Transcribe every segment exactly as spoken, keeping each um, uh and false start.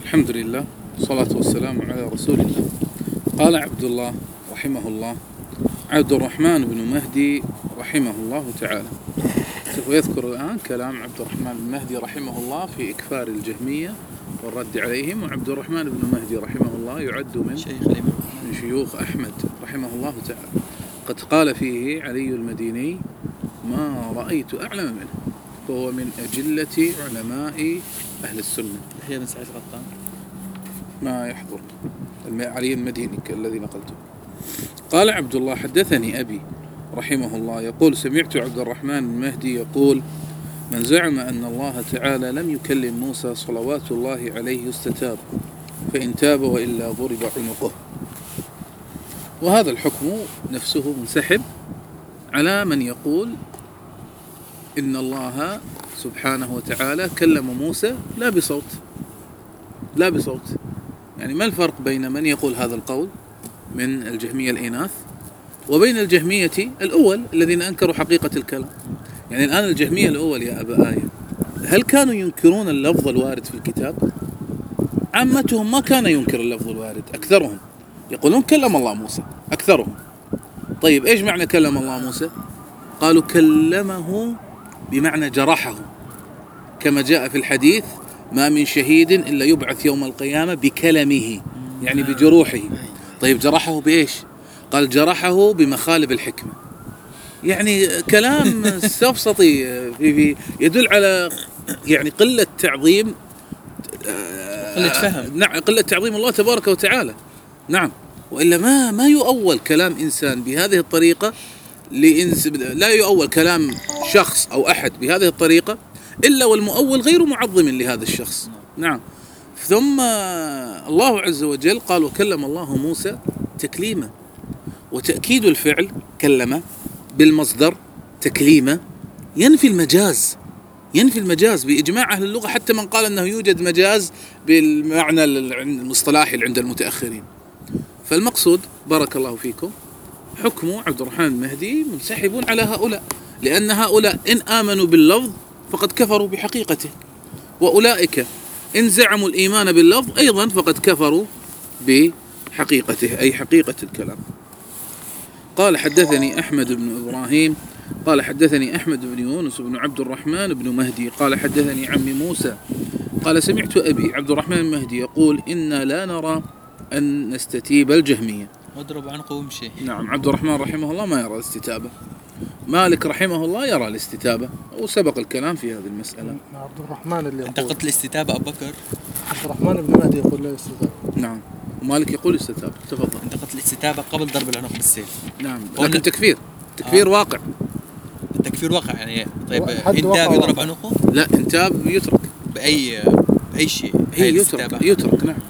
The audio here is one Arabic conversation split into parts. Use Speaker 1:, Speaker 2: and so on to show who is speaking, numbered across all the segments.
Speaker 1: الحمد لله والصلاة والسلام على رسول الله. قال عبد الله رحمه الله: عبد الرحمن بن مهدي رحمه الله تعالى. سوف يذكر الآن كلام عبد الرحمن بن مهدي رحمه الله في إكفار الجهمية والرد عليهم. وعبد الرحمن بن مهدي رحمه الله يعد من من شيوخ أحمد رحمه الله تعالى. قد قال فيه علي المديني: ما رأيت أعلم منه، فهو من أجلة علماء أهل السنة.
Speaker 2: هي من سعيد غطان
Speaker 1: ما يحضر علي المديني الذي نقلته. قال عبد الله: حدثني أبي رحمه الله يقول: سمعت عبد الرحمن المهدي يقول: من زعم أن الله تعالى لم يكلم موسى صلوات الله عليه استتاب، فإن تاب وإلا ضرب عنقه. وهذا الحكم نفسه منسحب على من يقول إن الله سبحانه وتعالى كلم موسى لا بصوت لا بصوت. يعني ما الفرق بين من يقول هذا القول من الجهمية الإناث وبين الجهمية الأول الذين أنكروا حقيقة الكلام؟ يعني الآن الجهمية الأول يا أبا آية، هل كانوا ينكرون اللفظ الوارد في الكتاب؟ عامتهم ما كان ينكر اللفظ الوارد، أكثرهم يقولون كلم الله موسى، أكثرهم. طيب إيش معنى كلم الله موسى؟ قالوا كلمه بمعنى جرحه، كما جاء في الحديث: ما من شهيد إلا يبعث يوم القيامة بكلمه، يعني بجروحه. طيب جرحه بإيش؟ قال جرحه بمخالب الحكمة، يعني كلام سفسطي في يدل على يعني قلة تعظيم
Speaker 2: قلة فهم
Speaker 1: نعم قلة تعظيم الله تبارك وتعالى. نعم، وإلا ما ما يؤول كلام إنسان بهذه الطريقة، لا يؤول كلام شخص أو أحد بهذه الطريقة إلا والمؤول غير معظم لهذا الشخص. نعم. ثم الله عز وجل قال: وكلم الله موسى تكليما. وتأكيد الفعل كلم بالمصدر تكليما ينفي المجاز، ينفي المجاز بإجماع أهل اللغة، حتى من قال أنه يوجد مجاز بالمعنى المصطلحي عند المتأخرين. فالمقصود بارك الله فيكم حكم عبد الرحمن المهدي منسحب على هؤلاء، لأن هؤلاء إن آمنوا باللفظ فقد كفروا بحقيقته، وأولئك إن زعموا الإيمان باللفظ أيضا فقد كفروا بحقيقته، أي حقيقة الكلام. قال: حدثني أحمد بن إبراهيم قال حدثني أحمد بن يونس بن عبد الرحمن بن مهدي قال حدثني عمي موسى قال: سمعت أبي عبد الرحمن المهدي يقول: إنا لا نرى أن نستتيب الجهمية.
Speaker 2: واضرب عنقه وامشي.
Speaker 1: نعم، عبد الرحمن رحمه الله ما يرى الاستتابة. مالك رحمه الله يرى الاستتابة، وسبق الكلام في هذه المسألة.
Speaker 3: عبد الرحمن اللي
Speaker 2: أنت قلت الاستتابة أبو بكر.
Speaker 3: عبد الرحمن بن مهدي يقول لا استتابة.
Speaker 1: نعم، ومالك يقول استتابة. تفضل.
Speaker 2: أنت قلت الاستتابة قبل ضرب العنق بالسيف.
Speaker 1: نعم، لكن تكفير تكفير آه. واقع.
Speaker 2: التكفير واقع يعني. طيب إنتاب يضرب عنقه؟
Speaker 1: لا، إنتاب يترك
Speaker 2: بأي بأي شيء.
Speaker 1: هي يترك يترك نعم.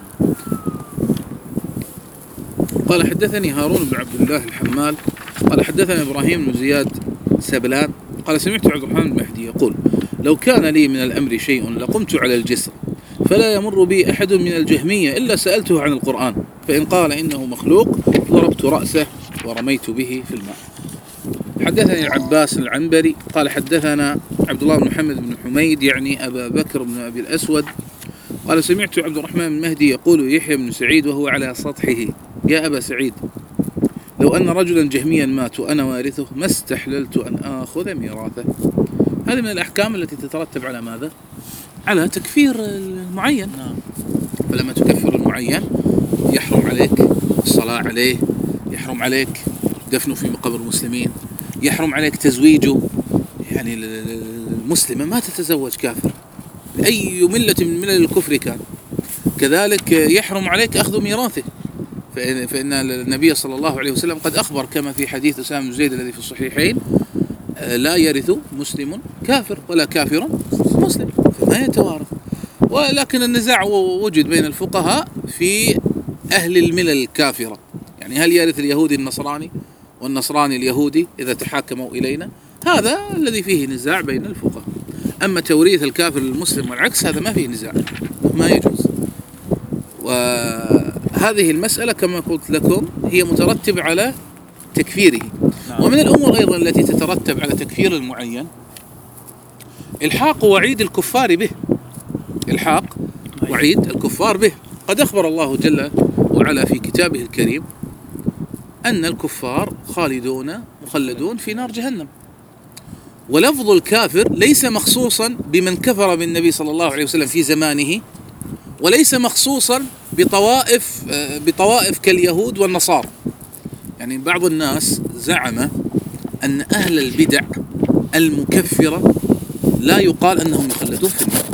Speaker 1: قال: حدثني هارون بن عبد الله الحمال قال حدثنا إبراهيم بن زياد سبلان قال: سمعت عبد الرحمن المهدي يقول: لو كان لي من الأمر شيء لقمت على الجسر، فلا يمر بي أحد من الجهمية إلا سألته عن القرآن، فإن قال إنه مخلوق ضربت رأسه ورميت به في الماء. حدثني العباس العنبري قال حدثنا عبد الله بن محمد بن حميد يعني أبا بكر بن أبي الأسود قال: سمعت عبد الرحمن المهدي يقول: يحيى بن سعيد وهو على سطحه: يا أبا سعيد، لو أن رجلا جهميا مات وأنا وارثه ما استحللت أن آخذ ميراثه. هذه من الأحكام التي تترتب على ماذا؟ على تكفير المعين. فلما تكفر المعين يحرم عليك الصلاة عليه، يحرم عليك دفنه في مقابر المسلمين، يحرم عليك تزويجه. يعني المسلمة ما تتزوج كافر أي ملة من ملل الكفر كان. كذلك يحرم عليك أخذ ميراثه، فإن النبي صلى الله عليه وسلم قد أخبر كما في حديث أسامة بن زيد الذي في الصحيحين: لا يرث مسلم كافر ولا كافر مسلم، فما يتوارث. ولكن النزاع وجد بين الفقهاء في أهل الملل الكافرة، يعني هل يرث اليهودي النصراني والنصراني اليهودي إذا تحاكموا إلينا؟ هذا الذي فيه نزاع بين الفقهاء. أما توريث الكافر للمسلم والعكس هذا ما فيه نزاع، ما يجوز. وهذه المسألة كما قلت لكم هي مترتبة على تكفيره. ومن الأمور أيضا التي تترتب على تكفير المعين إلحاق وعيد الكفار به، إلحاق وعيد الكفار به. قد أخبر الله جل وعلا في كتابه الكريم أن الكفار خالدون مخلدون في نار جهنم. ولفظ الكافر ليس مخصوصا بمن كفر بالنبي صلى الله عليه وسلم في زمانه، وليس مخصوصا بطوائف بطوائف كاليهود والنصارى. يعني بعض الناس زعم أن أهل البدع المكفرة لا يقال أنهم يخلدون في النار.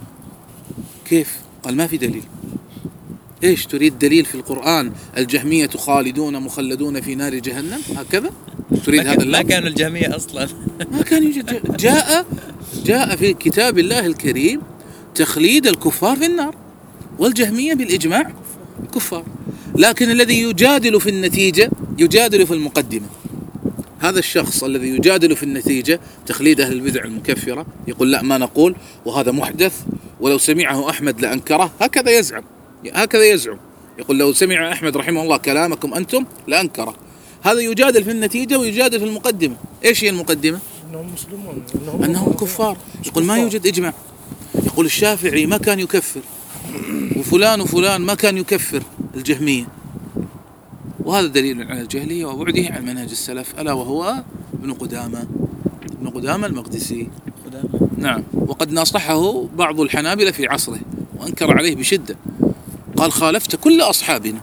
Speaker 1: كيف؟ قال ما في دليل. إيش تريد دليل في القرآن؟ الجهمية خالدون مخلدون في نار جهنم هكذا؟ تريد هذا اللفظ؟
Speaker 2: ما كانوا الجهمية أصلا
Speaker 1: ما كان يوجد. جاء جاء في كتاب الله الكريم تخليد الكفار في النار، والجهمية بالإجماع كفار. لكن الذي يجادل في النتيجة يجادل في المقدمة. هذا الشخص الذي يجادل في النتيجة تخليد أهل البدع المكفرة يقول لا ما نقول، وهذا محدث، ولو سمعه أحمد لأنكره. هكذا يزعم هكذا يزعم يقول لو سمع أحمد رحمه الله كلامكم أنتم لأنكره. هذا يجادل في النتيجة ويجادل في المقدمة. إيش هي المقدمة؟
Speaker 3: أنهم مسلمون،
Speaker 1: أنهم, أنهم كفار. يقول ما يوجد إجماع. يقول الشافعي ما كان يكفر، وفلان وفلان ما كان يكفر الجهمية. وهذا دليل على الجهلية وبعده عن منهج السلف، ألا وهو ابن قدامة ابن قدامة المقدسي.
Speaker 2: قدامة.
Speaker 1: نعم. وقد ناصحه بعض الحنابلة في عصره وأنكر عليه بشدة، قال خالفت كل أصحابنا.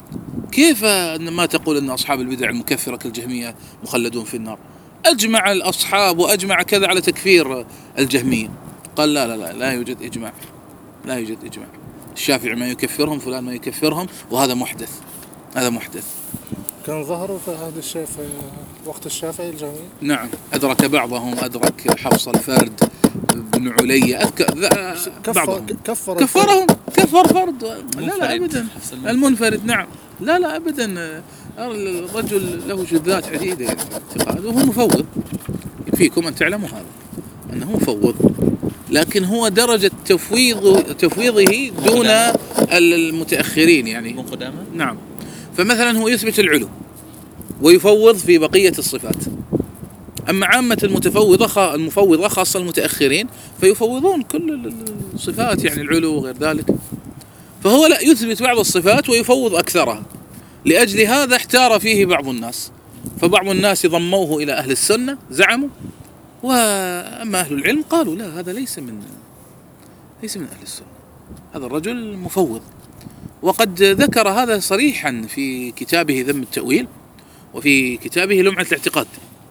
Speaker 1: كيف ما تقول أن أصحاب البدع المكفرة كالجهمية مخلدون في النار؟ أجمع الأصحاب وأجمع كذا على تكفير الجهمية. قال لا لا لا لا يوجد إجماع، لا يوجد إجماع. الشافعي ما يكفرهم، فلان ما يكفرهم، وهذا محدث، هذا محدث.
Speaker 3: كان ظهروا في هذا الشيء في وقت الشافعي الجهمية.
Speaker 1: نعم، أدرك بعضهم، أدرك حفص الفرد بن علي، بعضهم
Speaker 3: كفر
Speaker 1: كفرهم كفر فرد. لا لا أبدا
Speaker 2: المنفرد.
Speaker 1: المنفرد. نعم لا لا أبدا. الرجل له جذات عديدة يعني اعتقاد، وهو مفوض. يكفيكم أن تعلموا هذا أنه مفوض، لكن هو درجة تفويض تفويضه دون المتأخرين يعني.
Speaker 2: من قدامة.
Speaker 1: نعم. فمثلا هو يثبت العلو ويفوض في بقية الصفات. أما عامة المتفوضة المفوضة خاصة المتأخرين فيفوضون كل الصفات، يعني العلو وغير ذلك. فهو لا يثبت بعض الصفات ويفوض أكثرها. لأجل هذا احتار فيه بعض الناس، فبعض الناس ضموه إلى أهل السنة زعموا، وأما أهل العلم قالوا لا، هذا ليس من ليس من أهل السنة، هذا الرجل مفوض. وقد ذكر هذا صريحا في كتابه ذم التأويل وفي كتابه لمعة الاعتقاد.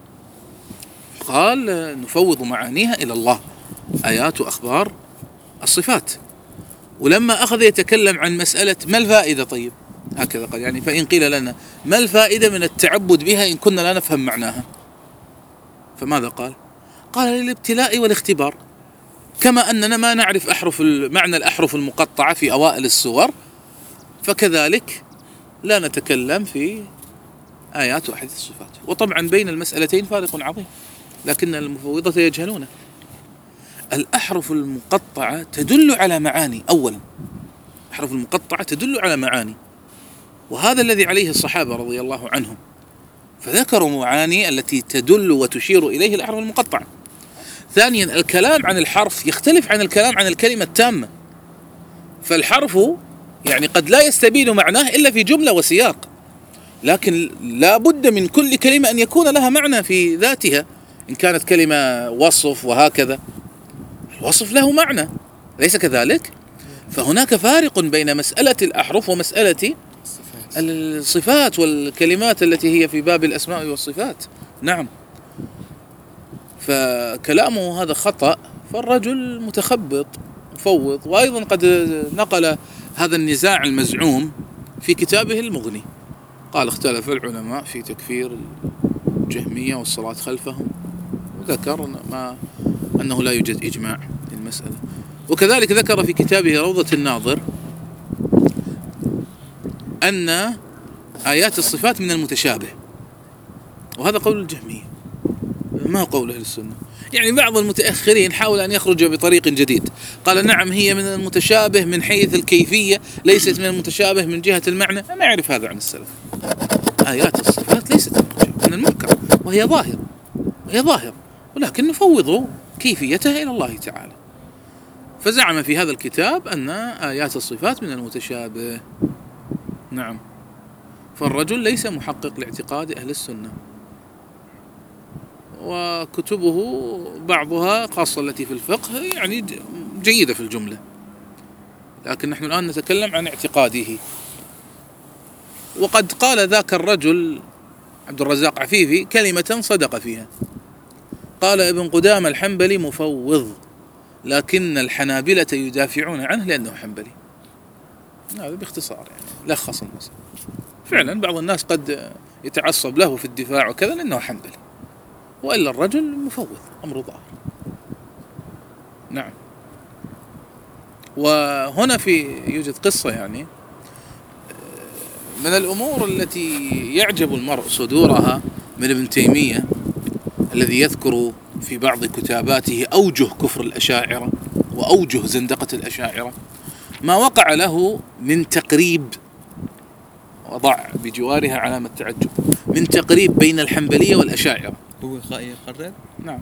Speaker 1: قال نفوض معانيها إلى الله، آيات وأخبار الصفات. ولما أخذ يتكلم عن مسألة ما الفائدة، طيب هكذا قال يعني فإن قيل لنا ما الفائدة من التعبد بها إن كنا لا نفهم معناها، فماذا قال؟ قال للابتلاء والاختبار، كما أننا ما نعرف أحرف معنى الأحرف المقطعة في أوائل السور، فكذلك لا نتكلم في آيات وأحاديث الصفات. وطبعا بين المسألتين فارق عظيم، لكن المفوضة يجهلونه. الأحرف المقطعة تدل على معاني. أولا الأحرف المقطعة تدل على معاني، وهذا الذي عليه الصحابة رضي الله عنهم، فذكروا معاني التي تدل وتشير إليه الأحرف المقطعة. ثانيا الكلام عن الحرف يختلف عن الكلام عن الكلمة التامة، فالحرف يعني قد لا يستبين معناه إلا في جملة وسياق، لكن لا بد من كل كلمة أن يكون لها معنى في ذاتها. إن كانت كلمة وصف وهكذا، الوصف له معنى، ليس كذلك؟ فهناك فارق بين مسألة الأحرف ومسألة الصفات والكلمات التي هي في باب الأسماء والصفات. نعم. فكلامه هذا خطأ، فالرجل متخبط مفوض. وأيضا قد نقل هذا النزاع المزعوم في كتابه المغني، قال اختلف العلماء في تكفير الجهمية والصلاة خلفهم، وذكر ما أنه لا يوجد إجماع في المسألة. وكذلك ذكر في كتابه روضة الناظر أن آيات الصفات من المتشابه، وهذا قول الجهمية ما هو قول أهل السنة. يعني بعض المتأخرين حاول أن يخرج بطريق جديد، قال نعم هي من المتشابه من حيث الكيفية، ليست من المتشابه من جهة المعنى. ما يعرف هذا عن السلف. آيات الصفات ليست من المنكر، وهي ظاهر وهي ظاهر ولكن نفوض كيفيتها إلى الله تعالى. فزعم في هذا الكتاب أن آيات الصفات من المتشابه. نعم. فالرجل ليس محقق لاعتقاد أهل السنة، وكتبه بعضها خاصة التي في الفقه يعني جيدة في الجملة، لكن نحن الآن نتكلم عن اعتقاده. وقد قال ذاك الرجل عبد الرزاق عفيفي كلمة صدق فيها، قال ابن قدامة الحنبلي مفوض، لكن الحنابلة يدافعون عنه لأنه حنبلي. هذا باختصار يعني لخص المسألة. فعلا بعض الناس قد يتعصب له في الدفاع وكذا لأنه حنبلي، وإلا الرجل مفوض أمر ظاهر. نعم. وهنا في يوجد قصة يعني من الأمور التي يعجب المرء صدورها من ابن تيمية، الذي يذكر في بعض كتاباته أوجه كفر الأشاعرة وأوجه زندقة الأشاعرة، ما وقع له من تقريب، وضع بجوارها علامة تعجب، من تقريب بين الحنبلية والأشاعرة.
Speaker 2: هو يقرب؟
Speaker 1: نعم.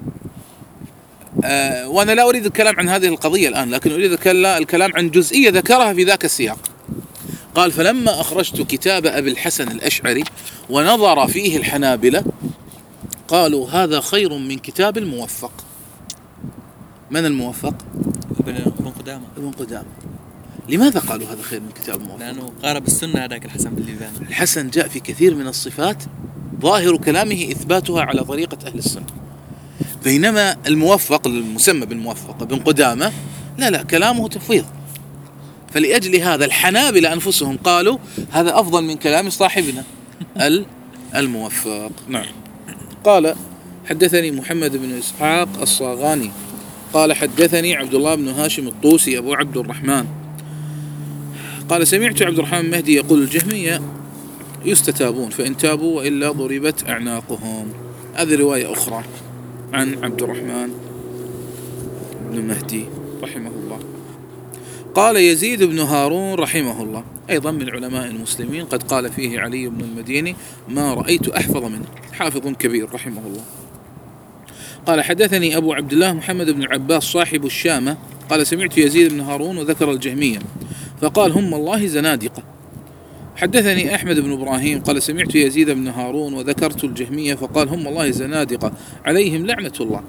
Speaker 1: آه وأنا لا أريد الكلام عن هذه القضية الآن، لكن أريد الكلام عن جزئية ذكرها في ذاك السياق. قال: فلما أخرجت كتاب أبي الحسن الأشعري ونظر فيه الحنابلة قالوا هذا خير من كتاب الموفق. من الموفق؟
Speaker 2: ابن قدامة.
Speaker 1: ابن قدامة. لماذا قالوا هذا خير من كتاب الموفق؟
Speaker 2: لأنه قارب السنة هذاك الحسن بالليبان.
Speaker 1: الحسن جاء في كثير من الصفات ظاهر كلامه إثباتها على طريقة أهل السنة، بينما الموفق المسمى بالموفق ابن قدامة لا لا كلامه تفويض. فلأجل هذا الحنابلة أنفسهم قالوا هذا أفضل من كلام صاحبنا الموفق. نعم. قال: حدثني محمد بن إسحاق الصاغاني قال حدثني عبد الله بن هاشم الطوسي أبو عبد الرحمن قال: سمعت عبد الرحمن المهدي يقول: الجهمية يستتابون فإن تابوا وإلا ضربت أعناقهم. هذه رواية أخرى عن عبد الرحمن بن مهدي رحمه الله. قال يزيد بن هارون رحمه الله أيضا من علماء المسلمين، قد قال فيه علي بن المديني: ما رأيت أحفظ منه، حافظ كبير رحمه الله. قال: حدثني أبو عبد الله محمد بن عباس صاحب الشامة قال: سمعت يزيد بن هارون وذكر الجهمية فقال: هم الله زنادقة. حدثني أحمد بن إبراهيم قال: سمعت يزيد بن هارون وذكرت الجهمية فقال: هم الله زنادقة عليهم لعنة الله.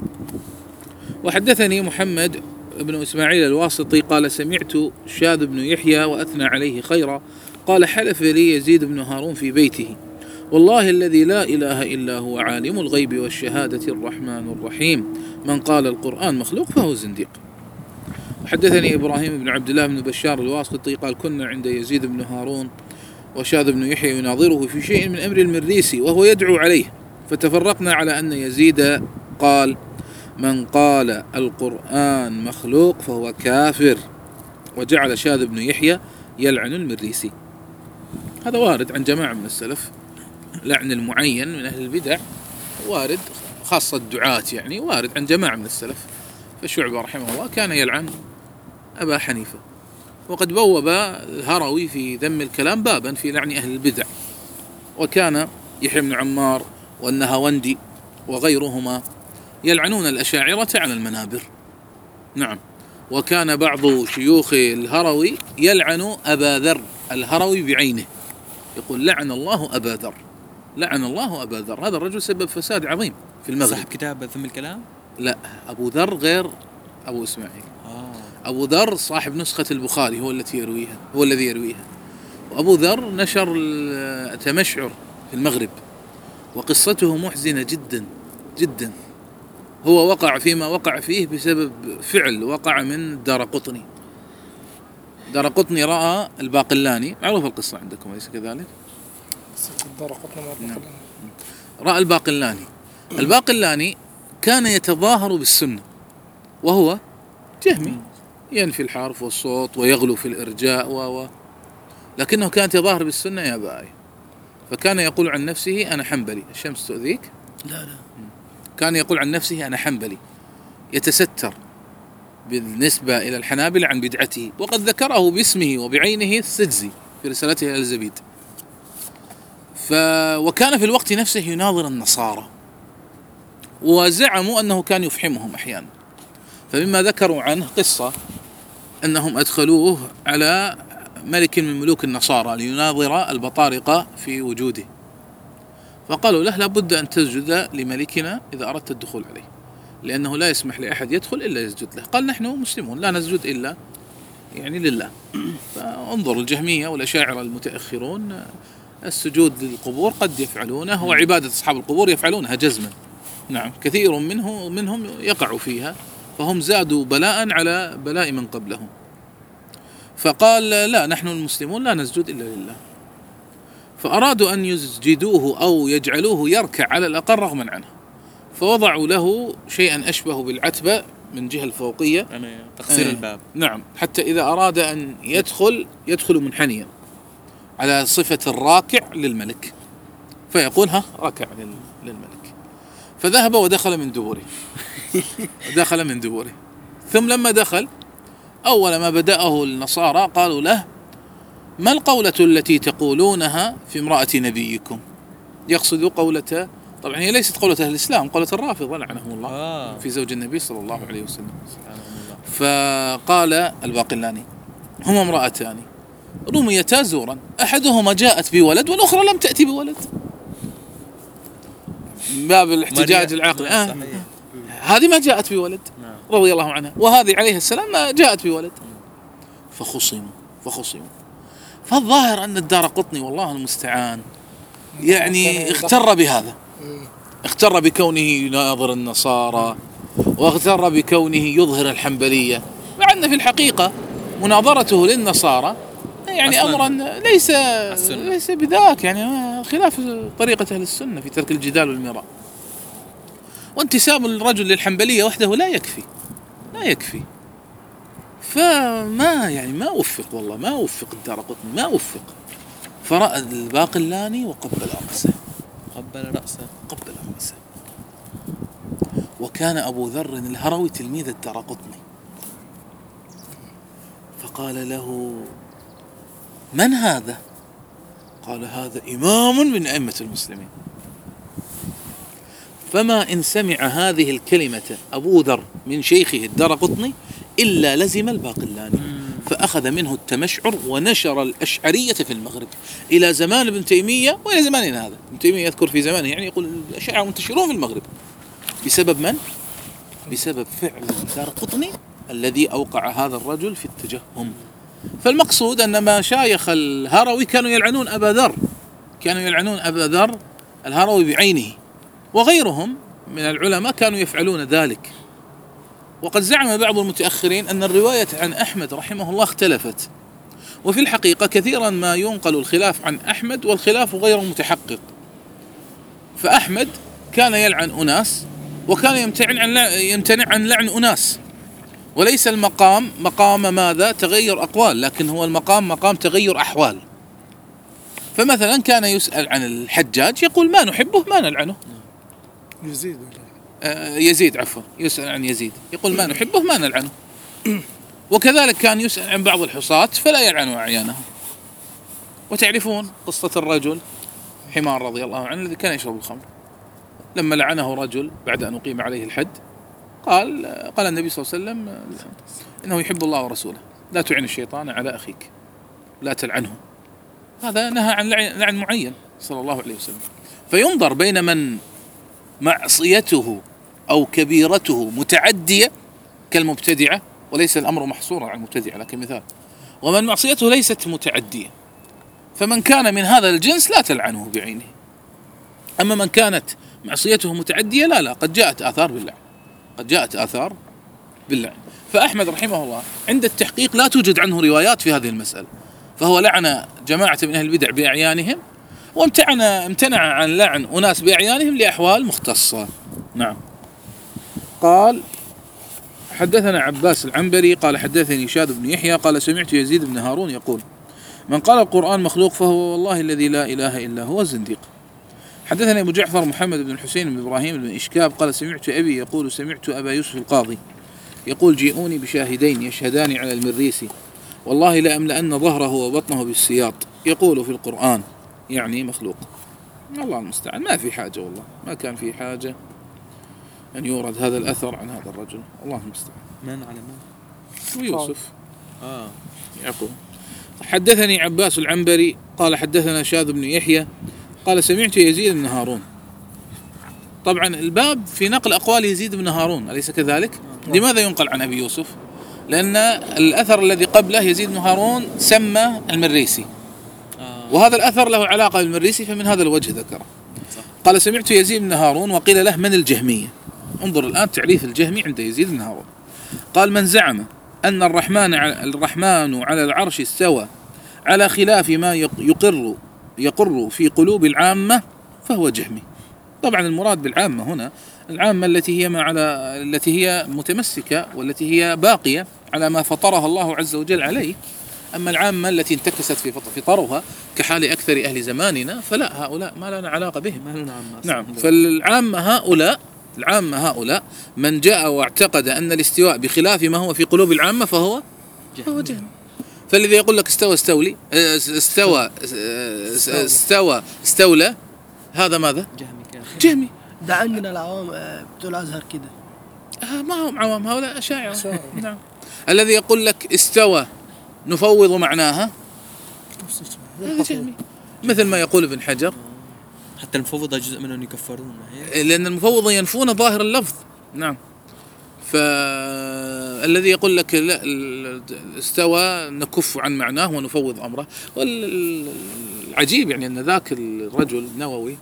Speaker 1: وحدثني محمد بن إسماعيل الواسطي قال: سمعت شاذ بن يحيى وأثنى عليه خيرا قال: حلف لي يزيد بن هارون في بيته: والله الذي لا إله إلا هو عالم الغيب والشهادة الرحمن الرحيم، من قال القرآن مخلوق فهو زنديق. وحدثني إبراهيم بن عبد الله بن بشار الواسطي قال: كنا عند يزيد بن هارون وشاذ بن يحيى يناظره في شيء من أمر المريسي وهو يدعو عليه، فتفرقنا على أن يزيد قال: من قال القرآن مخلوق فهو كافر، وجعل شاذ بن يحيى يلعن المريسي. هذا وارد عن جماعة من السلف، لعن المعين من أهل البدع وارد، خاصة الدعاة يعني وارد عن جماعة من السلف. فالشعبة رحمه الله كان يلعن أبا حنيفة، وقد بوب الهروي في ذم الكلام بابا في لعن أهل البدع، وكان يحيى بن عمار والنهاوندي وغيرهما يلعنون الأشاعرة على المنابر. نعم. وكان بعض شيوخ الهروي يلعن أبا ذر الهروي بعينه، يقول: لعن الله أبا ذر، لعن الله أبا ذر. هذا الرجل سبب فساد عظيم في المغرب.
Speaker 2: صاحب كتاب ذم الكلام؟
Speaker 1: لا، أبو ذر غير أبو إسماعيل.
Speaker 2: آه.
Speaker 1: أبو ذر صاحب نسخة البخاري هو التي يرويها، هو الذي يرويها. وأبو ذر نشر التمشعر في المغرب، وقصته محزنة جدا جدا. هو وقع فيما وقع فيه بسبب فعل وقع من دارقطني. دارقطني رأى الباقلاني، معروف القصة عندكم أليس كذلك؟
Speaker 3: نعم.
Speaker 1: رأى الباقلاني. الباقلاني كان يتظاهر بالسنة وهو جهمي، ينفي الحرف والصوت ويغلو في الإرجاء و لكنه كان يتظاهر بالسنة يا باي. فكان يقول عن نفسه: أنا حنبلي. الشمس تؤذيك؟
Speaker 2: لا لا.
Speaker 1: كان يقول عن نفسه: أنا حنبلي، يتستر بالنسبة إلى الحنابلة عن بدعته، وقد ذكره باسمه وبعينه السجزي في رسالته إلى الزبيد. ف... وكان في الوقت نفسه يناظر النصارى، وزعموا أنه كان يفحمهم أحيانا. فمما ذكروا عنه قصة أنهم أدخلوه على ملك من ملوك النصارى ليناظر البطارقة في وجوده، فقالوا له لابد أن تسجد لملكنا إذا أردت الدخول عليه، لأنه لا يسمح لأحد يدخل إلا يسجد له. قال نحن مسلمون لا نسجد إلا يعني لله. فانظر الجهمية والأشاعرة المتأخرون السجود للقبور قد يفعلونه، وعبادة أصحاب القبور يفعلونها جزما. نعم كثير منه منهم يقع فيها، فهم زادوا بلاء على بلاء من قبلهم. فقال لا نحن المسلمون لا نسجد إلا لله. فأرادوا أن يسجدوه أو يجعلوه يركع على الأقل رغما عنه، فوضعوا له شيئا أشبه بالعتبة من جهة الفوقية،
Speaker 2: يعني تقصير
Speaker 1: آه
Speaker 2: الباب.
Speaker 1: نعم، حتى إذا أراد أن يدخل يدخل منحنيا على صفة الراكع للملك، فيقول ها ركع للملك. فذهب ودخل من دبره دخل من دبره ثم لما دخل أول ما بدأه النصارى قالوا له ما القولة التي تقولونها في امرأة نبيكم؟ يقصد قولة، طبعا هي ليست قولة أهل الإسلام، قولة الرافضة لعنهم الله
Speaker 2: آه.
Speaker 1: في زوج النبي صلى الله عليه وسلم. فقال الباقلاني هما امرأتان رميتا زورا، أحدهما جاءت بولد والأخرى لم تأتي بولد. باب الاحتجاج العقلي آه. هذه ما جاءت بولد رضي الله عنها، وهذه عليه السلام ما جاءت بولد. فخصموا فخصموا فالظاهر أن الدارقطني والله المستعان يعني اغتر بهذا، اغتر بكونه يناظر النصارى، واغتر بكونه يظهر الحنبلية، مع أن في الحقيقة مناظرته للنصارى يعني أمرا ليس ليس بذاك، يعني خلاف طريقة أهل السنة في ترك الجدال والمراء. وانتساب الرجل للحنبلية وحده لا يكفي لا يكفي فما يعني ما وفق، والله ما وفق الدارقطني ما وفق. فرأى الباقلاني وقبل رأسه
Speaker 2: قبل رأسه
Speaker 1: قبل رأسه وكان أبو ذر الهروي تلميذ الدارقطني، فقال له من هذا؟ قال هذا إمام من أئمة المسلمين. فما إن سمع هذه الكلمة أبو ذر من شيخه الدارقطني إلا لزم الباقلاني، فأخذ منه التمشعر ونشر الأشعرية في المغرب إلى زمان ابن تيمية وإلى زماننا هذا. ابن تيمية يذكر في زمانه يعني يقول الأشاعرة منتشرون في المغرب بسبب من؟ بسبب فعل الدارقطني الذي أوقع هذا الرجل في التجهم. فالمقصود أن مشايخ الهروي كانوا يلعنون أبا ذر، كانوا يلعنون أبا ذر الهروي بعينه، وغيرهم من العلماء كانوا يفعلون ذلك. وقد زعم بعض المتأخرين أن الرواية عن أحمد رحمه الله اختلفت، وفي الحقيقة كثيرا ما ينقل الخلاف عن أحمد والخلاف غير متحقق. فأحمد كان يلعن أناس وكان يمتنع عن يمتنع عن لعن أناس، وليس المقام مقام ماذا تغير أقوال، لكن هو المقام مقام تغير أحوال. فمثلا كان يسأل عن الحجاج يقول ما نحبه ما نلعنه.
Speaker 3: يزيد
Speaker 1: آه يزيد عفوا يسأل عن يزيد يقول ما نحبه ما نلعنه. وكذلك كان يسأل عن بعض الحصاة فلا يلعن أعيانهم. وتعرفون قصة الرجل حمار رضي الله عنه الذي كان يشرب الخمر، لما لعنه رجل بعد أن أقيم عليه الحد قال قال النبي صلى الله عليه وسلم إنه يحب الله ورسوله لا تعن الشيطان على أخيك لا تلعنه. هذا نهى عن لعن معين صلى الله عليه وسلم. فينظر بين من معصيته أو كبيرته متعدية كالمبتدعة، وليس الأمر محصورا على المبتدعة لكن مثال، ومن معصيته ليست متعدية، فمن كان من هذا الجنس لا تلعنه بعينه. أما من كانت معصيته متعدية لا لا قد جاءت آثار باللعن قد جاءت آثار باللعن. فأحمد رحمه الله عند التحقيق لا توجد عنه روايات في هذه المسألة، فهو لعن جماعة من أهل البدع بأعيانهم، وامتنع امتنع عن لعن أناس بأعيانهم لأحوال مختصة. نعم. قال حدثنا عباس العنبري قال حدثني شاد بن يحيى قال سمعت يزيد بن هارون يقول من قال القرآن مخلوق فهو والله الذي لا إله إلا هو زنديق. حدثني أبو جعفر محمد بن الحسين بن إبراهيم بن إشكاب قال سمعت أبي يقول سمعت أبا يوسف القاضي يقول جيئوني بشاهدين يشهدان على المريسي والله لأملأن ظهره وبطنه بالسياط يقول في القرآن يعني مخلوق. الله المستعان، ما في حاجة والله ما كان في حاجة أن يورد هذا الأثر عن هذا الرجل. الله المستعان.
Speaker 2: من على من؟
Speaker 1: ويوسف
Speaker 2: اه
Speaker 1: يعقوب. حدثني عباس العنبري قال حدثنا شاذ بن يحيى قال سمعت يزيد بن هارون. طبعا الباب في نقل أقوال يزيد بن هارون أليس كذلك؟ آه. لماذا ينقل عن أبي يوسف؟ لأن الأثر الذي قبله يزيد بن هارون سمى المريسي، آه. وهذا الأثر له علاقة بالمريسي، فمن هذا الوجه ذكره. قال سمعت يزيد بن هارون وقيل له من الجهمية. انظر الآن تعريف الجهمي عند يزيد بن هارون. قال من زعم أن الرحمن الرحمن على العرش استوى على خلاف ما يقر يقر في قلوب العامة فهو جهمي. طبعا المراد بالعامة هنا العامة التي هي ما على التي هي متمسكة والتي هي باقية على ما فطرها الله عز وجل عليه. أما العامة التي انتكست في فطرها كحال أكثر أهل زماننا فلا، هؤلاء ما لنا علاقة بهم.
Speaker 2: ما لنا عامة.
Speaker 1: نعم. فالعامة هؤلاء العامة هؤلاء من جاء واعتقد أن الاستواء بخلاف ما هو في قلوب العامة فهو فهو جهمي. فالذي يقول لك استوى استولي استوى استوى استولى هذا ماذا؟
Speaker 2: جهمي.
Speaker 1: جهمي.
Speaker 4: ده عندنا العوام بتوع الازهر كده.
Speaker 1: آه ما هم عوام، هؤلاء أشاعرة. نعم. الذي يقول لك استوى نفوض معناها هذا جهمي، مثل ما يقول ابن حجر.
Speaker 2: حتى المفوضة جزء منهم يكفرون،
Speaker 1: لأن المفوضة ينفون ظاهر اللفظ. نعم. فالذي يقول لك لا استوى نكف عن معناه ونفوض أمره. والعجيب يعني أن ذاك الرجل النووي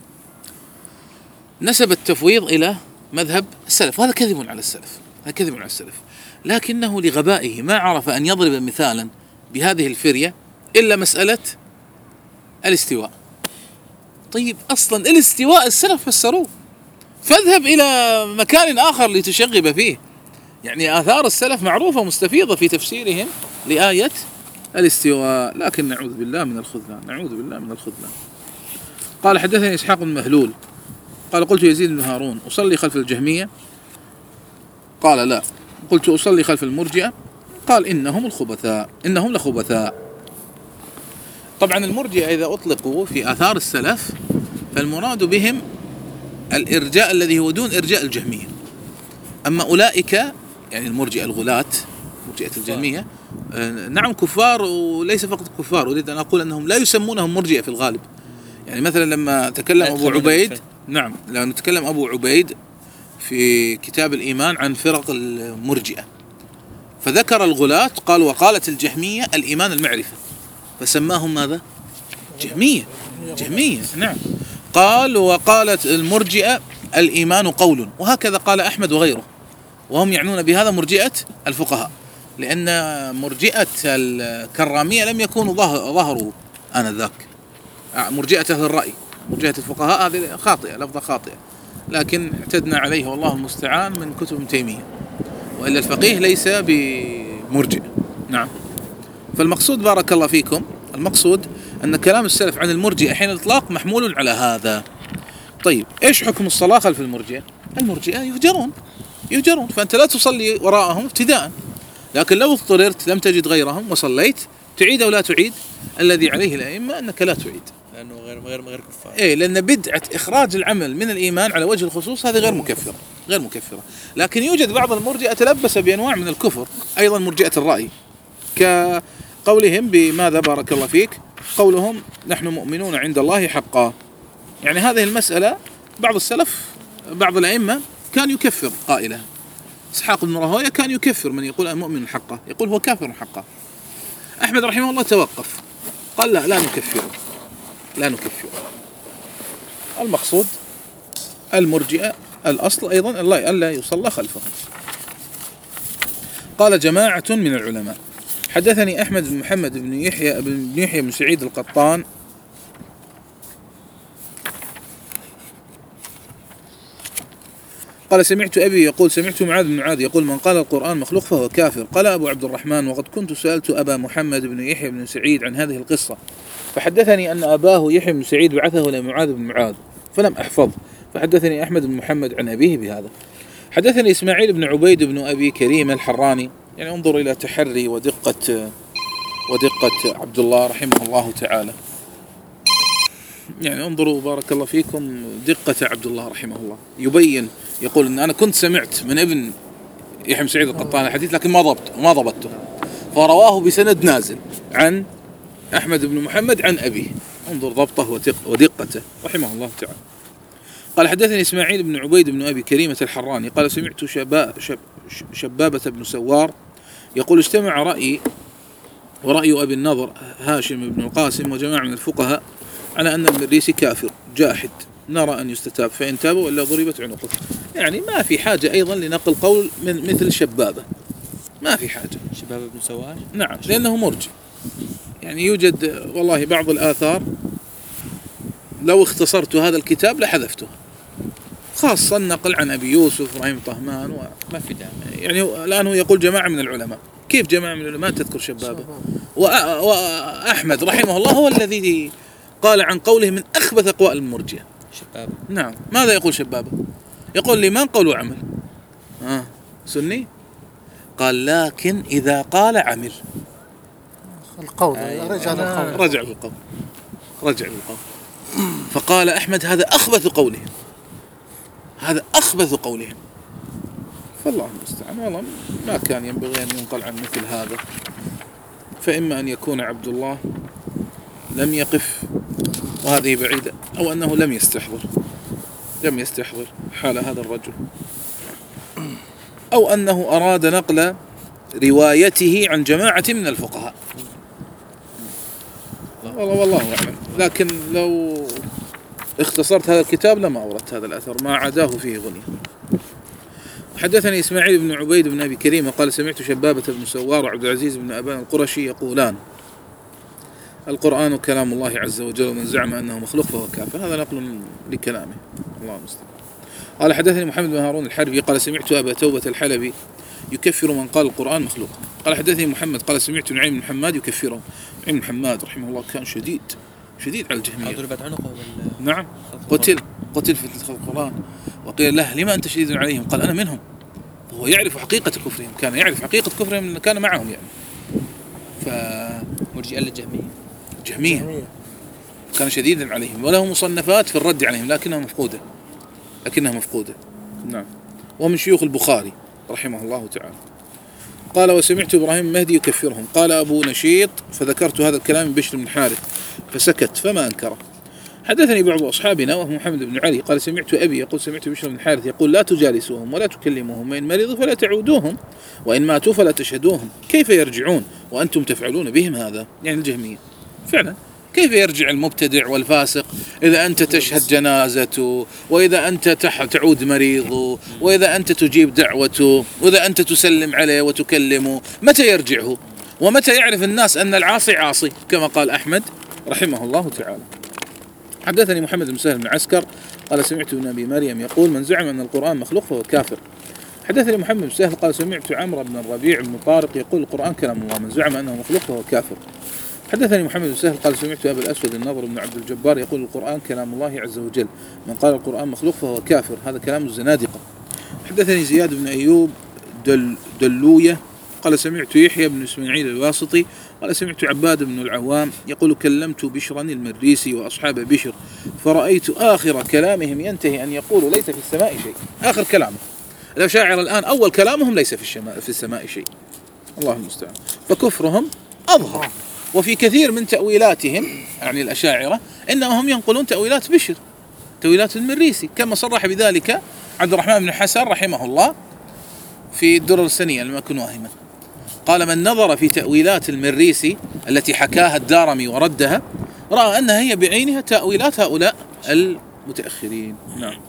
Speaker 1: نسب التفويض إلى مذهب السلف، وهذا كذب على السلف، هذا كذب على السلف. لكنه لغبائه ما عرف أن يضرب مثالا بهذه الفرية إلا مسألة الاستواء. طيب أصلا الاستواء السلف فسروه، فاذهب إلى مكان آخر لتشغب فيه. يعني آثار السلف معروفة مستفيضة في تفسيرهم لآية الاستواء، لكن نعوذ بالله من الخذلان، نعوذ بالله من الخذلان. قال حدثني إسحاق بن مهلول قال قلت يزيد بن هارون أصلي خلف الجهمية؟ قال لا. قلت أصلي خلف المرجئة؟ قال إنهم الخبثاء، إنهم لخبثاء. طبعا المرجئة إذا أطلقوا في آثار السلف فالمراد بهم الإرجاء الذي هو دون إرجاء الجهمية. أما أولئك يعني المرجئة الغلاة مرجئة الجهمية نعم كفار، وليس فقط كفار، أريد أن أقول أنهم لا يسمونهم مرجئة في الغالب. يعني مثلا لما تكلم أبو عبيد، نعم لما نتكلم أبو عبيد في كتاب الإيمان عن فرق المرجئة فذكر الغلاة قال وقالت الجهمية الإيمان المعرفة، فسماهم ماذا؟ جهمية. جهمية نعم. قال وقالت المرجئة الإيمان قول، وهكذا قال أحمد وغيره، وهم يعنون بهذا مرجئة الفقهاء، لأن مرجئة الكرامية لم يكونوا ظهروا آنذاك، مرجئة أهل الرأي. مرجئة الفقهاء هذه خاطئة، لفظة خاطئة، لكن اعتدنا عليه والله المستعان من كتب ابن تيمية، وإلا الفقيه ليس بمرجئ. نعم. فالمقصود بارك الله فيكم، المقصود أن كلام السلف عن المرجئة حين الإطلاق محمول على هذا. طيب إيش حكم الصلاة خلف المرجئة؟ المرجئة يهجرون يهجرون فأنت لا تصلي وراءهم ابتداء، لكن لو اضطررت لم تجد غيرهم وصليت تعيد أو لا تعيد؟ الذي عليه الأئمة أنك لا تعيد،
Speaker 2: لأنه غير غير غير كفار.
Speaker 1: إيه، لأن بدعة إخراج العمل من الإيمان على وجه الخصوص هذه غير مكفرة، غير مكفرة. لكن يوجد بعض المرجئة تلبس بأنواع من الكفر، أيضا مرجئة الرأي، كقولهم بماذا بارك الله فيك؟ قولهم نحن مؤمنون عند الله حقا. يعني هذه المسألة بعض السلف بعض الأئمة كان يكفر قائلها. إسحاق بن راهويه كان يكفر من يقول أنا مؤمن حقا، يقول هو كافر حقا. أحمد رحمه الله توقف قال لا لا نكفر لا نكفر. المقصود المرجئة الأصل أيضا ألا يصلى خلفهم. قال جماعة من العلماء حدثني أحمد بن محمد بن يحيى بن يحيى بن سعيد القطان قال سمعت أبي يقول سمعت معاذ بن معاذ يقول من قال القرآن مخلوق فهو كافر. قال أبو عبد الرحمن وقد كنت سألت أبا محمد بن يحيى بن سعيد عن هذه القصة فحدثني أن أباه يحيى بن سعيد بعثه لمعاذ بن معاذ فلم أحفظ، فحدثني أحمد بن محمد عن أبيه بهذا. حدثني إسماعيل بن عبيد بن أبي كريم الحراني. يعني انظر إلى تحري ودقة ودقة عبد الله رحمه الله تعالى. يعني انظروا بارك الله فيكم دقة عبد الله رحمه الله، يبين يقول إن أنا كنت سمعت من ابن يحيى بن سعيد القطان الحديث لكن ما ضبط ما ضبطته. فرواه بسند نازل عن أحمد بن محمد عن أبيه. انظر ضبطه ودقته رحمه الله تعالى. قال حدثني إسماعيل بن عبيد بن أبي كريمة الحراني قال سمعت شبا شب شبابة بن سوار يقول اجتمع رأي ورأي أبي النضر هاشم بن القاسم وجماعة من الفقهاء على أن المريسي كافر جاحد، نرى أن يستتاب فإن تاب ولا ضربت عنقه. يعني ما في حاجة أيضا لنقل قول من مثل شبابة، ما في حاجة.
Speaker 2: شباب بن سوار
Speaker 1: نعم لأنه مرجئ. يعني يوجد والله بعض الآثار لو اختصرت هذا الكتاب لحذفته، خاصة النقل عن أبي يوسف إبراهيم طهمان و...
Speaker 2: ما في داعي.
Speaker 1: يعني الآن هو يقول جماعة من العلماء، كيف جماعة من العلماء تذكر شبابه؟ وأ... وأحمد رحمه الله هو الذي قال عن قوله من أخبث أقوال المرجئة.
Speaker 2: شباب
Speaker 1: نعم ماذا يقول شبابه؟ يقول لي ما قول وعمل. آه سني قال لكن إذا قال عمل.
Speaker 3: القول
Speaker 2: أيوة.
Speaker 3: رجع للقول
Speaker 1: رجع بالقول رجع بالقول فقال أحمد هذا أخبث قولهم، هذا أخبث قولهم. فالله المستعان. والله ما كان ينبغي أن ينقل عن مثل هذا، فإما أن يكون عبد الله لم يقف وهذه بعيدة، أو أنه لم يستحضر لم يستحضر حال هذا الرجل، أو أنه أراد نقل روايته عن جماعة من الفقهاء. والله والله أعلم. لكن لو اختصرت هذا الكتاب لما أوردت هذا الأثر، ما عداه فيه غني. حدثني إسماعيل بن عبيد بن أبي كريمة قال سمعت شبابة بن سوار وعبد العزيز بن أبان القرشي يقولان القرآن كلام الله عز وجل ومن زعم أنه مخلوق فهو كافر. هذا نقل لكلامه، الله المستعان. قال حدثني محمد بن هارون الحربي قال سمعت أبا توبة الحلبي يكفر من قال القرآن مخلوق. قال حدثني محمد قال سمعت نعيم بن حماد يكفره. نعيم بن حماد رحمه الله كان شديد شديد على الجهمية.
Speaker 2: ضربت عنقه
Speaker 1: نعم قتل قتل في القرآن، وقيل له لما أنت شديد عليهم؟ قال أنا منهم. هو يعرف حقيقة كفرهم، كان يعرف حقيقة كفرهم، كان معهم يعني. ف
Speaker 2: مرجئة للجهمية
Speaker 1: جهمية كان شديدا عليهم، وله مصنفات في الرد عليهم لكنها مفقودة لكنها مفقودة نعم. ومن شيوخ البخاري رحمه الله تعالى. قال وسمعت إبراهيم المهدي يكفرهم. قال أبو نشيط فذكرت هذا الكلام من بشر بن حارث فسكت فما أنكره. حدثني بعض أصحابنا وهو محمد بن علي قال سمعت أبي يقول سمعت بشر بن حارث يقول لا تجالسوهم ولا تكلموهم، وإن مرضوا فلا تعودوهم، وإن ماتوا فلا تشهدوهم، كيف يرجعون وأنتم تفعلون بهم هذا؟ يعني الجهمية فعلا كيف يرجع المبتدع والفاسق إذا أنت تشهد جنازته، وإذا أنت تعود مريضه، وإذا أنت تجيب دعوته، وإذا أنت تسلم عليه وتكلمه، متى يرجعه؟ ومتى يعرف الناس أن العاصي عاصي كما قال أحمد رحمه الله تعالى. حدثني محمد بن سهل بن عسكر قال سمعت ابن أبي مريم يقول من زعم أن القرآن مخلوق فهو كافر. حدثني محمد بن سهل قال سمعت عمرو بن الربيع بن طارق يقول القرآن كلام الله من زعم أنه مخلوق فهو كافر. حدثني محمد بن سهل قال سمعت أبا الأسود النضر بن عبد الجبار يقول القرآن كلام الله عز وجل من قال القرآن مخلوق فهو كافر، هذا كلام الزنادقة. حدثني زياد بن أيوب دل دلوية قال سمعت يحيى بن اسماعيل الواسطي قال سمعت عباد بن العوام يقول كلمت بشرا المريسي وأصحاب بشر فرأيت آخر كلامهم ينتهي أن يقولوا ليس في السماء شيء. آخر كلامه الأشاعرة الآن أول كلامهم ليس في السماء في السماء شيء، الله المستعان. فكفرهم أظهر. وفي كثير من تأويلاتهم يعني الأشاعرة إنما هم ينقلون تأويلات بشر، تأويلات المريسي، كما صرح بذلك عبد الرحمن بن حسن رحمه الله في الدرر السنية لما كن واهما. قال من نظر في تأويلات المريسي التي حكاها الدارمي وردها رأى أنها هي بعينها تأويلات هؤلاء المتأخرين. نعم.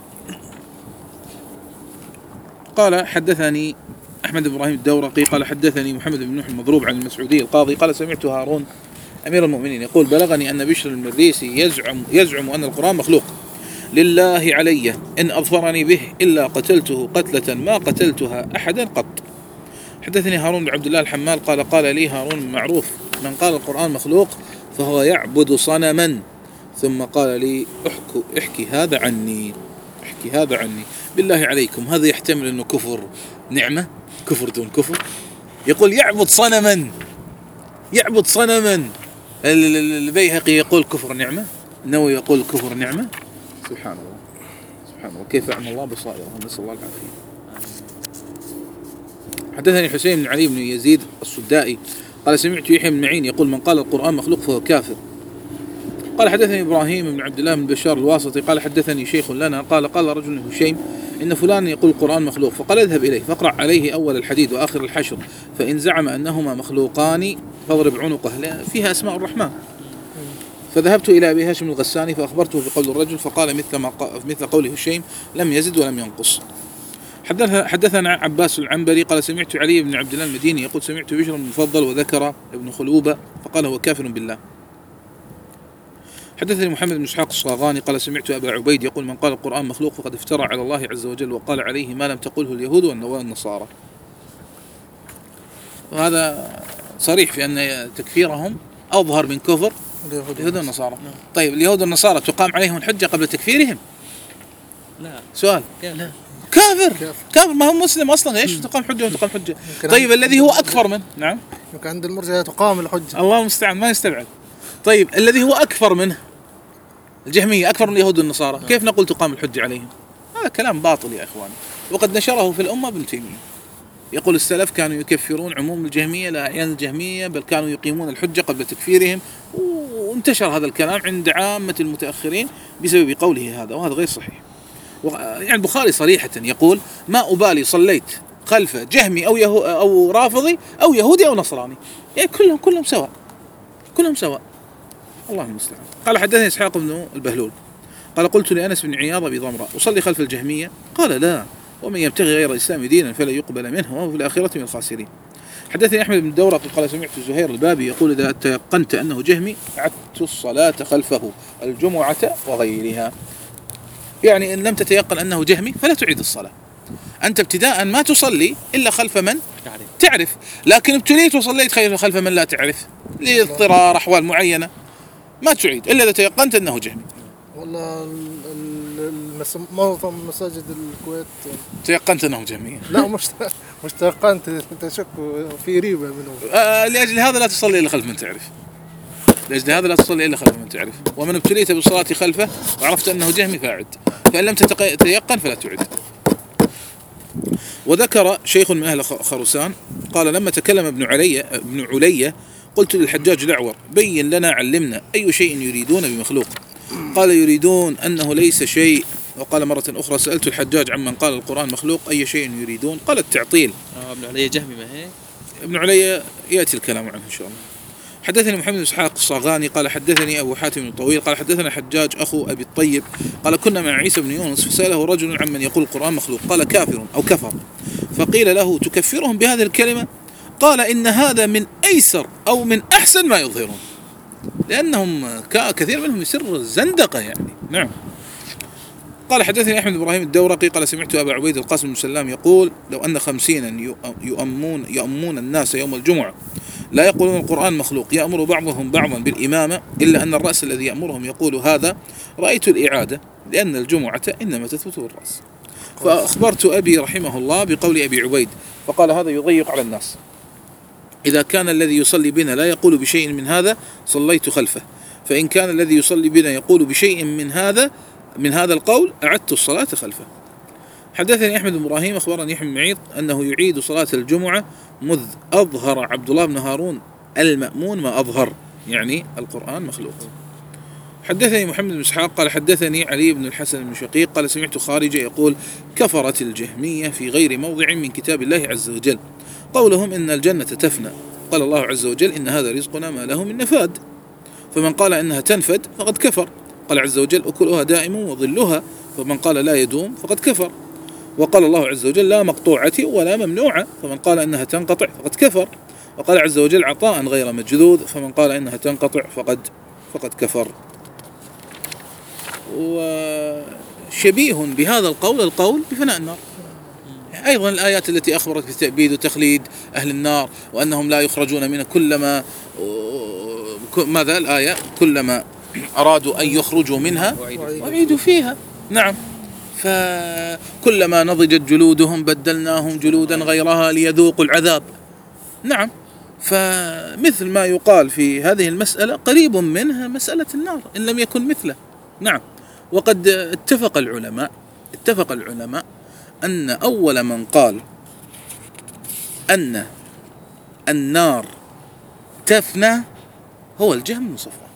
Speaker 1: قال حدثني أحمد بن إبراهيم الدورقي قال حدثني محمد بن نوح المضروب عن المسعودي القاضي قال سمعت هارون أمير المؤمنين يقول بلغني أن بشر المريسي يزعم, يزعم أن القرآن مخلوق. لله علي إن أظفرني به إلا قتلته قتلة ما قتلتها أحدا قط. حدثني هارون بن عبد الله الحمال قال قال لي هارون معروف من قال القرآن مخلوق فهو يعبد صنما، ثم قال لي احكي, احكي هذا عني احكي هذا عني بالله عليكم هذا يحتمل أنه كفر نعمة، كفر دون كفر. يقول يعبد صنما يعبد صنما البيهقي يقول كفر نعمة، النووي يقول كفر نعمة. سبحان الله سبحان الله كيف أعمى الله بصائره، نسأل الله العافية. حدثني حسين بن علي بن يزيد السدائي قال سمعت يحيى بن معين يقول من قال القرآن مخلوق فهو كافر. قال حدثني إبراهيم بن عبد الله بن بشار الواسطي قال حدثني شيخ لنا قال قال رجل هشيم إن فلان يقول القرآن مخلوق، فقال اذهب إليه فاقرأ عليه أول الحديد وآخر الحشر، فإن زعم أنهما مخلوقان فاضرب عنقه، فيها أسماء الرحمن. فذهبت إلى أبي هاشم الغساني فأخبرته بقول الرجل فقال مثل ما مثل قوله هشيم لم يزد ولم ينقص. حدثنا عباس العنبري قال سمعت علي بن عبد الله المديني يقول سمعت بشر بن المفضل وذكر ابن خلوبة فقال هو كافر بالله. حدثني محمد بن اسحاق الصاغاني قال سمعت أبا عبيد يقول من قال القرآن مخلوق فقد افترى على الله عز وجل وقال عليه ما لم تقله اليهود والنصارى. وهذا صريح في أن تكفيرهم أظهر من كفر اليهود والنصارى. طيب اليهود والنصارى تقام عليهم الحجة قبل تكفيرهم؟
Speaker 2: لا.
Speaker 1: سؤال.
Speaker 2: لا.
Speaker 1: كافر كافر ما هو مسلم أصلا، إيش تقام حجة وتقام حجة؟ طيب الذي هو أكفر منه. نعم.
Speaker 3: يمكن عند المرجئة تقام الحجة.
Speaker 1: الله المستعان ما يستبعد. طيب الذي هو أكفر منه الجهمية أكثر من اليهود والنصارى، كيف نقول تقام الحجة عليهم؟ هذا كلام باطل يا إخوان، وقد نشره في الأمة ابن تيمية يقول السلف كانوا يكفرون عموم الجهمية لا أعيان الجهمية، بل كانوا يقيمون الحجة قبل تكفيرهم، وانتشر هذا الكلام عند عامة المتأخرين بسبب قوله هذا، وهذا غير صحيح. يعني البخاري صريحة يقول ما أبالي صليت خلف جهمي أو يهو أو رافضي أو يهودي أو نصراني، يعني كلهم كلهم سواء كلهم سواء. الله المستعان. قال حدثني إسحاق بن البهلول قال قلت لأنس بن عياض بضمرة أصلي خلف الجهمية؟ قال لا، ومن يبتغي غير الإسلام دينا فلا يقبل منه وهو في الآخرة من الخاسرين. حدثني أحمد بن دورق قال سمعت زهير البابي يقول إذا تيقنت أنه جهمي أعدت الصلاة خلفه الجمعة وغيرها، يعني إن لم تتيقن أنه جهمي فلا تعيد الصلاة. أنت ابتداء ما تصلي إلا خلف من تعرف، لكن ابتليت وصليت خلف من لا تعرف لاضطرار أحوال معينة ما تعيد إلا إذا تيقنت أنه جهمي.
Speaker 3: والله معظم مساجد الكويت
Speaker 1: تيقنت أنه جهمي.
Speaker 3: لا مش مش تيقنت، تشك في ريبة منه.
Speaker 1: آه لأجل هذا لا تصلي إلا خلف من تعرف، لأجل هذا لا تصلي إلا خلف من تعرف. ومن ابتليت بالصلاة خلفه وعرفت أنه جهمي فأعد، فإن لم تتيقن فلا تعد. وذكر شيخ من أهل خرسان قال لما تكلم ابن علي ابن علية قلت للحجاج الأعور بين لنا علمنا أي شيء يريدون بمخلوق؟ قال يريدون أنه ليس شيء. وقال مرة أخرى سألت الحجاج عمن قال القرآن مخلوق أي شيء يريدون؟ قال التعطيل.
Speaker 2: آه ابن علي جهمي ما هي؟
Speaker 1: ابن علي يأتي الكلام عنه إن شاء الله. حدثني محمد بن اسحاق الصاغاني قال حدثني أبو حاتم الطويل قال حدثنا حجاج أخو أبي الطيب قال كنا مع عيسى بن يونس فسأله رجل عمن يقول القرآن مخلوق قال كافر أو كفر، فقيل له تكفرهم بهذه الكلمة؟ قال إن هذا من أيسر أو من أحسن ما يظهرون، لأنهم كثير منهم يسر الزندقة يعني. نعم. قال حدثني أحمد إبراهيم الدورقي قال سمعت أبا عبيد القاسم بن سلام يقول لو أن خمسين يؤمون, يؤمون الناس يوم الجمعة لا يقولون القرآن مخلوق يأمر بعضهم بعضا بالإمامة إلا أن الرأس الذي يأمرهم يقول هذا رأيت الإعادة لأن الجمعة إنما تثبت بالرأس. فأخبرت أبي رحمه الله بقول أبي عبيد فقال هذا يضيق على الناس، إذا كان الذي يصلي بنا لا يقول بشيء من هذا صليت خلفه، فإن كان الذي يصلي بنا يقول بشيء من هذا من هذا القول أعدت الصلاة خلفه. حدثني أحمد بن إبراهيم أخبرني يحيى بن معيط أنه يعيد صلاة الجمعة مذ أظهر عبد الله بن هارون المأمون ما أظهر، يعني القرآن مخلوق. حدثني محمد بن إسحاق قال حدثني علي بن الحسن بن شقيق قال سمعت خارجة يقول كفرت الجهمية في غير موضع من كتاب الله عز وجل قولهم إن الجنة تفنى، قال الله عز وجل إن هذا رزقنا ما له من نفاد، فمن قال إنها تنفد فقد كفر. قال عز وجل أكلها دائم وظلها، فمن قال لا يدوم فقد كفر. وقال الله عز وجل لا مقطوعة ولا ممنوعة، فمن قال إنها تنقطع فقد كفر. وقال عز وجل عطاء غير مجذوذ، فمن قال إنها تنقطع فقد فقد كفر. وشبيه بهذا القول القول بفناء النار. أيضا الآيات التي أخبرت بتأبيد وتخليد أهل النار وأنهم لا يخرجون منها كلما ماذا الآية كلما أرادوا أن يخرجوا منها وعيدوا فيها. نعم. فكلما نضجت جلودهم بدلناهم جلودا غيرها ليذوقوا العذاب. نعم. فمثل ما يقال في هذه المسألة قريب منها مسألة النار إن لم يكن مثله. نعم. وقد اتفق العلماء اتفق العلماء أن أول من قال أن النار تفنى هو الجهم بن صفوان.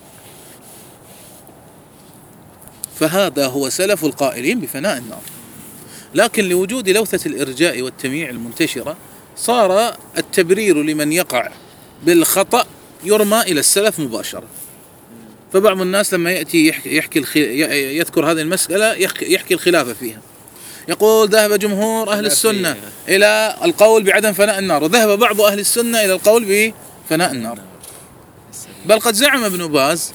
Speaker 1: فهذا هو سلف القائلين بفناء النار. لكن لوجود لوثة الإرجاء والتمييع المنتشرة صار التبرير لمن يقع بالخطأ يرمى إلى السلف مباشرة. فبعض الناس لما يأتي يحكي, يحكي يذكر هذه المسألة يحكي, يحكي الخلاف فيها، يقول ذهب جمهور أهل السنة إلى القول بعدم فناء النار، وذهب بعض أهل السنة إلى القول بفناء النار. بل قد زعم ابن باز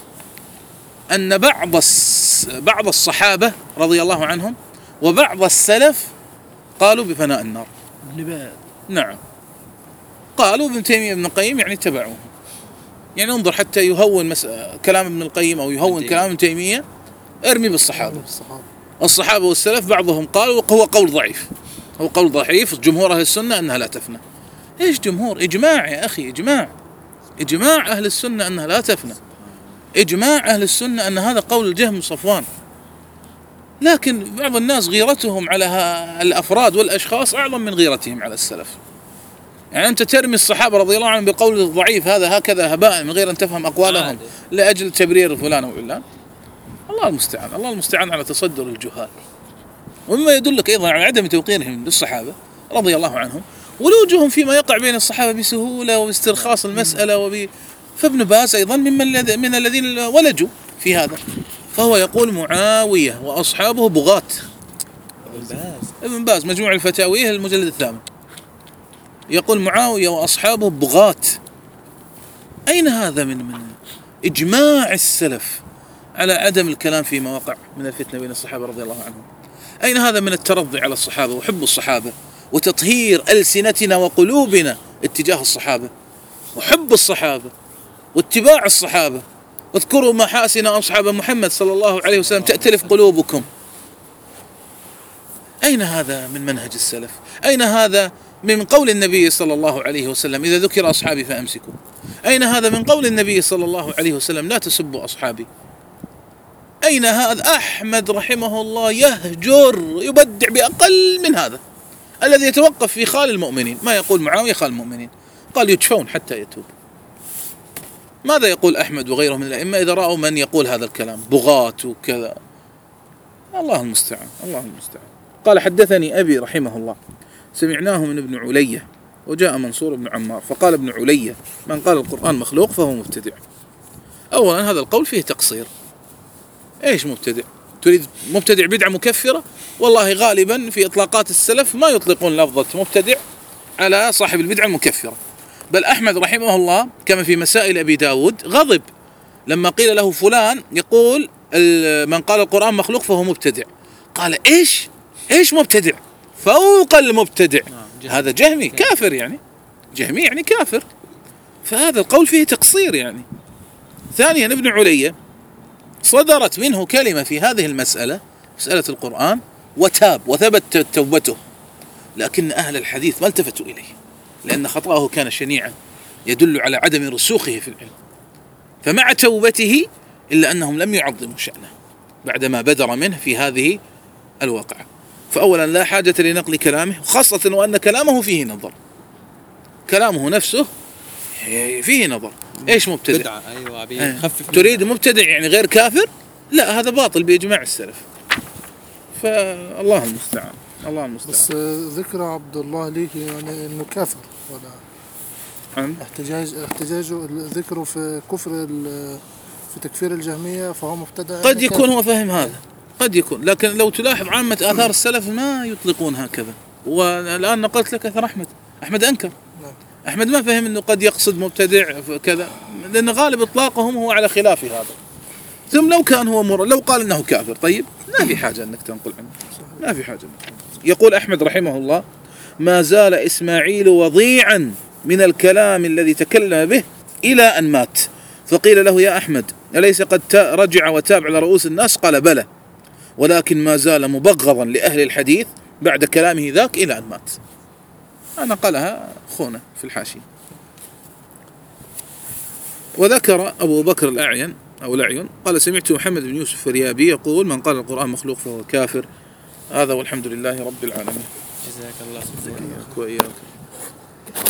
Speaker 1: أن بعض بعض الصحابة رضي الله عنهم وبعض السلف قالوا بفناء النار.
Speaker 4: ابن باز
Speaker 1: نعم، قالوا ابن تيمية ابن القيم يعني اتبعوه. يعني انظر حتى يهون مس... كلام ابن القيم أو يهون كلام ابن تيمية، ارمي بالصحابة. الصحابة والسلف بعضهم قالوا هو قول ضعيف، هو قول ضعيف جمهور أهل السنة أنها لا تفنى. إيش جمهور؟ إجماع يا أخي، إجماع إجماع أهل السنة أنها لا تفنى، إجماع أهل السنة أن هذا قول الجهم بن صفوان. لكن بعض الناس غيرتهم على الأفراد والأشخاص أعظم من غيرتهم على السلف. يعني أنت ترمي الصحابة رضي الله عنهم بالقول الضعيف هذا هكذا هباء من غير أن تفهم أقوالهم لأجل تبرير فلان وعلان. الله المستعان، الله المستعان على تصدر الجهال. ومما يدلك أيضا على عدم توقيرهم للصحابة رضي الله عنهم ولوجهم فيما يقع بين الصحابة بسهولة وباسترخاص المسألة وب... فابن باز أيضا ممن من الذين ولجوا في هذا. فهو يقول معاوية وأصحابه بغاة. ابن باز مجموع الفتاويه المجلد الثامن يقول معاوية وأصحابه بغاة. أين هذا من من إجماع السلف على عدم الكلام فيما وقع من الفتنة بين الصحابة رضي الله عنهم؟ أين هذا من الترضي على الصحابة وحب الصحابة وتطهير ألسنتنا وقلوبنا اتجاه الصحابة وحب الصحابة واتباع الصحابة؟ اذكروا محاسن أصحاب محمد صلى الله عليه وسلم تأتلف قلوبكم. أين هذا من منهج السلف؟ أين هذا من قول النبي صلى الله عليه وسلم إذا ذكر أصحابي فأمسكوا؟ أين هذا من قول النبي صلى الله عليه وسلم لا تسبوا أصحابي؟ أين هذا؟ أحمد رحمه الله يهجر يبدع بأقل من هذا، الذي يتوقف في خال المؤمنين. ما يقول معاوية خال المؤمنين، قال يدفعون حتى يتوب. ماذا يقول أحمد وغيره من الأئمة إذا رأوا من يقول هذا الكلام بغاة وكذا؟ الله المستعان، الله المستعان. قال حدثني أبي رحمه الله سمعناه من ابن علية، وجاء منصور بن عمار فقال ابن علية من قال القرآن مخلوق فهو مبتدع. أولا هذا القول فيه تقصير. إيش مبتدع؟ تريد مبتدع بدعة مكفرة؟ والله غالبا في إطلاقات السلف ما يطلقون لفظة مبتدع على صاحب البدعة المكفرة. بل أحمد رحمه الله كما في مسائل أبي داود غضب لما قيل له فلان يقول من قال القرآن مخلوق فهو مبتدع. قال إيش؟ إيش مبتدع؟ فوق المبتدع. هذا جهمي كافر، يعني جهمي يعني كافر. فهذا القول فيه تقصير يعني. ثانيا ابن علية صدرت منه كلمة في هذه المسألة، مسألة القرآن، وتاب وثبت توبته، لكن أهل الحديث ما التفتوا إليه لأن خطأه كان شنيعا يدل على عدم رسوخه في العلم. فمع توبته إلا أنهم لم يعظموا شأنه بعدما بدر منه في هذه الواقعة. فأولا لا حاجة لنقل كلامه، خاصة وأن كلامه فيه نظر، كلامه نفسه فيه نظر. إيش مبتدع؟
Speaker 2: أيوة
Speaker 1: تريد مبتدع يعني غير كافر؟ لا، هذا باطل بإجماع السلف. فالله المستعان، الله المستعان.
Speaker 3: بس ذكر عبد الله ليه يعني إنه كافر ولا
Speaker 1: عم؟
Speaker 3: احتجاج احتجاجه ذكره في كفر في تكفير الجهمية فهو مبتدع.
Speaker 1: قد يكون هو فهم هذا، قد يكون، لكن لو تلاحظ عامة آثار السلف ما يطلقون هكذا. والآن نقلت لك أثر أحمد، أحمد أنكر. أحمد ما فهم أنه قد يقصد مبتدع كذا، لأن غالب إطلاقهم هو على خلاف هذا. ثم لو كان هو مر... لو قال أنه كافر طيب ما في حاجة أنك تنقل عنه، ما في حاجة. يقول أحمد رحمه الله ما زال إسماعيل وضيعا من الكلام الذي تكلم به إلى أن مات. فقيل له يا أحمد أليس قد رجع وتاب على رؤوس الناس؟ قال بلى، ولكن ما زال مبغضا لأهل الحديث بعد كلامه ذاك إلى أن مات. أنا قالها خونا في الحاشية. وذكر أبو بكر الأعين أو الأعين قال سمعت محمد بن يوسف الريابي يقول من قال القرآن مخلوق فهو كافر. هذا والحمد لله رب العالمين.
Speaker 2: جزاك الله خير.
Speaker 1: وإياك.